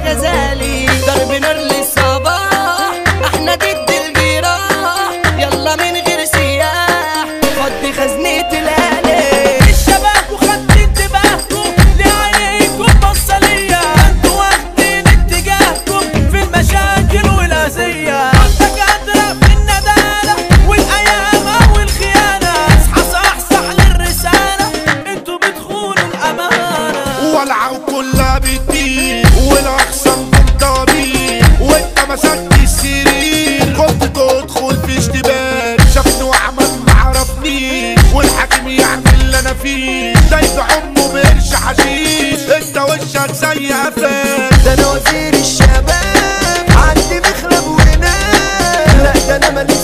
غزالي، ضرب نار للصباح احنا ضد الجراح، يلا من غير سياح خد خزنة الآلة. الشباب وخدت انتباهكم لعينيكم بصلية، انتوا واخدين اتجاهكم في المشاكل والأذية، دكاترة في الندالة والأيام والخيانة، اصحى صحصح للرسالة انتوا بتخونوا الأمانة. ولعوا كلها بالدين والاخصام بالضبيب، وانت مسكت السرير كنت تدخل في اشتباك، شافني وعمل معرفنيش والحاكم يعمل اللي انا فيه، دايب عمه بقرش حشيش انت وشك زي قفاك. ده انا وزير الشباب عندي مخلب ونام، لا ده انا ماليش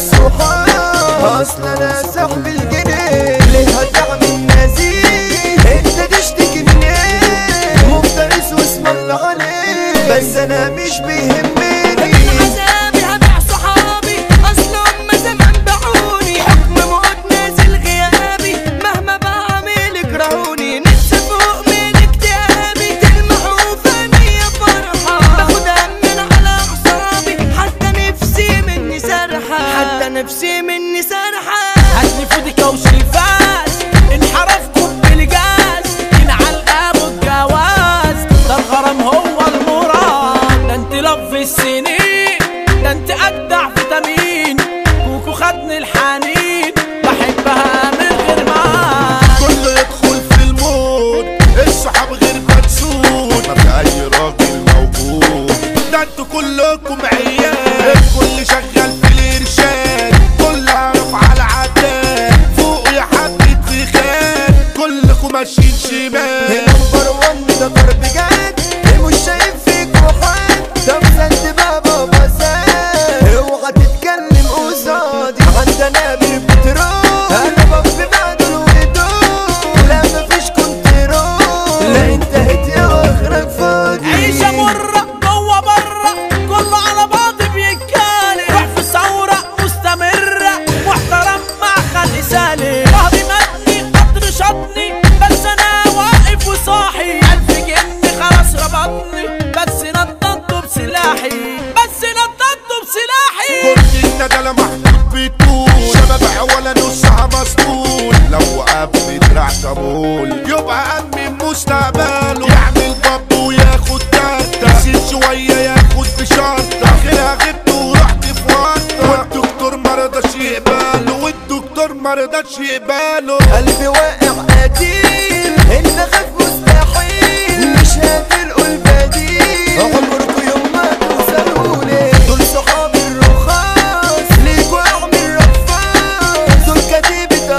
صحاب اصل انا صاحب الجنيه، ليه هتعمل نزيه انت تشتكي من ايه، مفترس واسم الله عليك بس انا مش بيهمني، عذابي هبيع صحابي اصل هم زمان باعوني، حكم موت نازل غيابي مهما بعمل يكرهوني، نفسي فوق من اكتئابي تلمحوا فاني يا فرحة، باخد من على اعصابي حتى نفسي مني سرحة، حتى نفسي مني سرحة. هاتلي فودكا وشريفات انحرفكم بالجاز، ينعل ابو الجواز، ده الغرام هو المراد، ده انت لف السنين، ده انت اجدع فيتامين، كوكو خدني الحنين بحبها من غير ما كله يدخل في المود، الصحاب غير مدسود، ما في اي راجل موجود، ده انتوا كلكم عيال، الكل شغال في الارشاد، كل عارف على عداد، فوق يا حبة فخاد، كلكم ماشيين شمال. نمبر 1 ده ضرب جد، مش شايف فيكوا حد، ده مسند بابا بسات، اوعى تتكلم قصادي، عندنا بالبترول انا بف بعدل ودول، لا مفيش كنترول، لا انتهت يا واخرك فاضي، عيشة مرة جوه برا كله على بعض بيتكالي، روح في ثورة مستمرة محترم مع خلق سالي، ظهري مدني قطر شطني بس انا واقف وصاحي، الف جني خلاص ربطني بس نططته بسلاحي، بس نططته بسلاحي. كل الندالة محطوط بطول، شباب ولا نصها مسطول، لو وقف بدراع طبول يبقى أمن مستقبله، يعمل باب وياخد تالتة، يسيب شوية ياخد بشرطة، آخرها غبت ورحت في ورطة، والدكتور مرضاش يقبله، والدكتور مرضاش يقبله. قلبي واقع قتيل ان خاف مستحيل، مش هتلقوا البديل، عمركوا يوم ما توصلولي، دول صحابي الرخاص ليكوا اعمل رفاص، دول كتيبة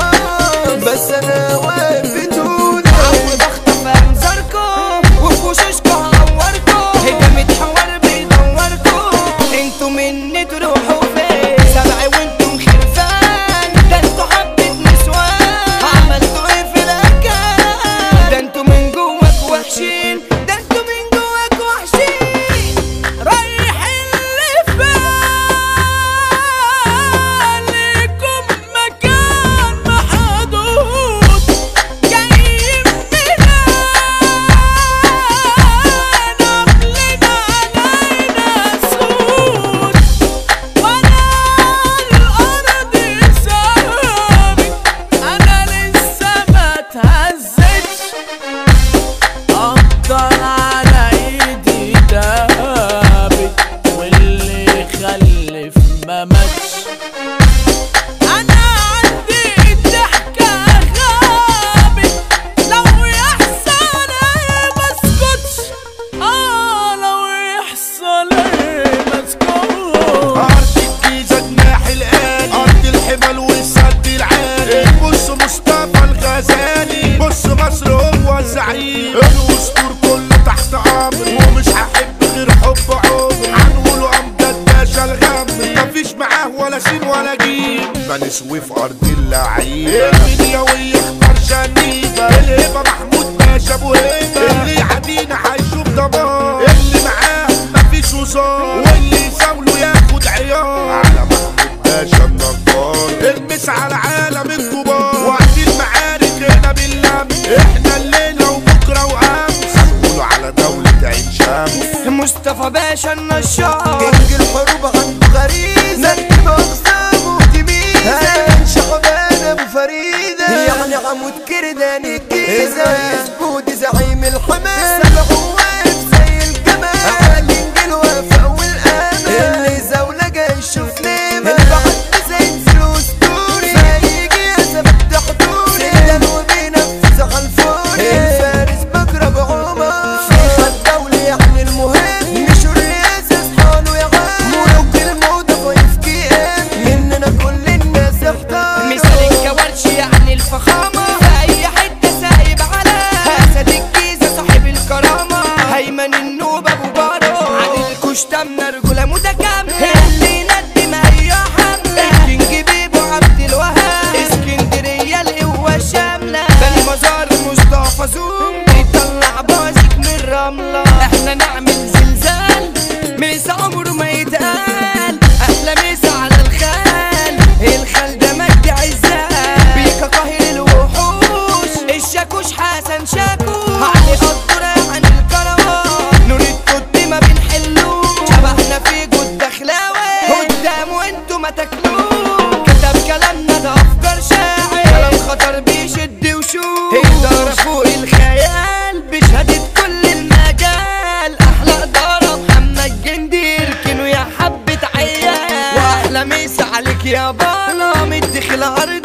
اشخاص بس انا واقف بطولي، عود اخطف انظاركم وفي وشوشكوا هعوركم، هجمة حوار بيدوركم، انتوا مني تروحوا فين، سبعي وانتم خرفان، ده انتوا حبة نسوان، عملتوا ايه في الاكل، ده انتوا من جواك وحشين، ده انتوا من جواك وحشين، رايح اللي فالكم مكان محدود، جايين منين قبلنا علينا سود، وانا الارض ثابت انا لسه ما اتهزتش، افضل على ايدي ثابت واللي خلف ما ماتش، انا عندي الضحكة غابت، لو يحصل ايه مسكتش، لو يحصل ايه مسكتش. أرض الجيزة جناح الآلي، أرض الحمل والسد العالي، بص مصطفى الغزالي، بص مصر هو الزعيم، الأسطور كله تحت أمري، ومش هحب غير حب عمري، هنقوله أمجد باشا الغمري، مفيش معاه ولا سين ولا جيم، بنسوي في أرض اللعيبة، المنياوي اختار شنيبة، الهبة محمود باشا أبو هبة، اللي يعدينا هيشوف ضمان، اللي معاه مفيش وزار، واللي يزاوله ياخد عيار، على محمود باشا النجار، المس على عالم الكبار، وقت المعارك هنا باللم، احنا الليلة وبكرة وأمس، هنقوله على دولة عين شمس. باشا النشار كينج الحروب عنده غريزة نكتب أقسامه تميزة شعبان أبو فريدة يعني عمود كردان الجيزة يثبوت زعيم الحماس سبعه واقف زي الجمال عالي انجيل وفاء والأمل اللي زولة جاي يشوف نيمة البعد زي الأسطوري فيجي يثبت حضوري سيدان وبينفذ على الفوري الفارس بكرة بعمر في خد دولي يعني المهم مش الرئاسة اصحاله يا عم ملوك الموضة ضيف كيان مننا كل الناس احتار مثال الكوارش يعني الفخامة في أي حتة سايب على أسد الجيزة صاحب الكرامة هيمن النوبة أبو بارو عادل الكشتمنا رجولة متكاملة اللي يندم أي حملة الكينج بيبو عبد الوهاب اسكندرية القوة الشاملة بني مزار مصطفى زوم بيطلع بازك من الرملة احنا نعمل زلزال ميس عمره ما يتقال أحلى ميس على الخال الخال ده مجدي عزال بيكا قاهر الوحوش الشاكوش حسن شاكوش علي قدرة عن الكروان نور التوت ما بنحلوش شبهنا في جود دخلاوي قدام وانتو ما تاكلوش كتب كلامنا ده افكار شاعر كلام خطر بيشد وشوش إدارة فوق الخيال بشهادة كل المجال أحلى إدارة محمد جندي اركنوا يا حبة عيال وأحلى ميس عليك يا بالا مدخل عرض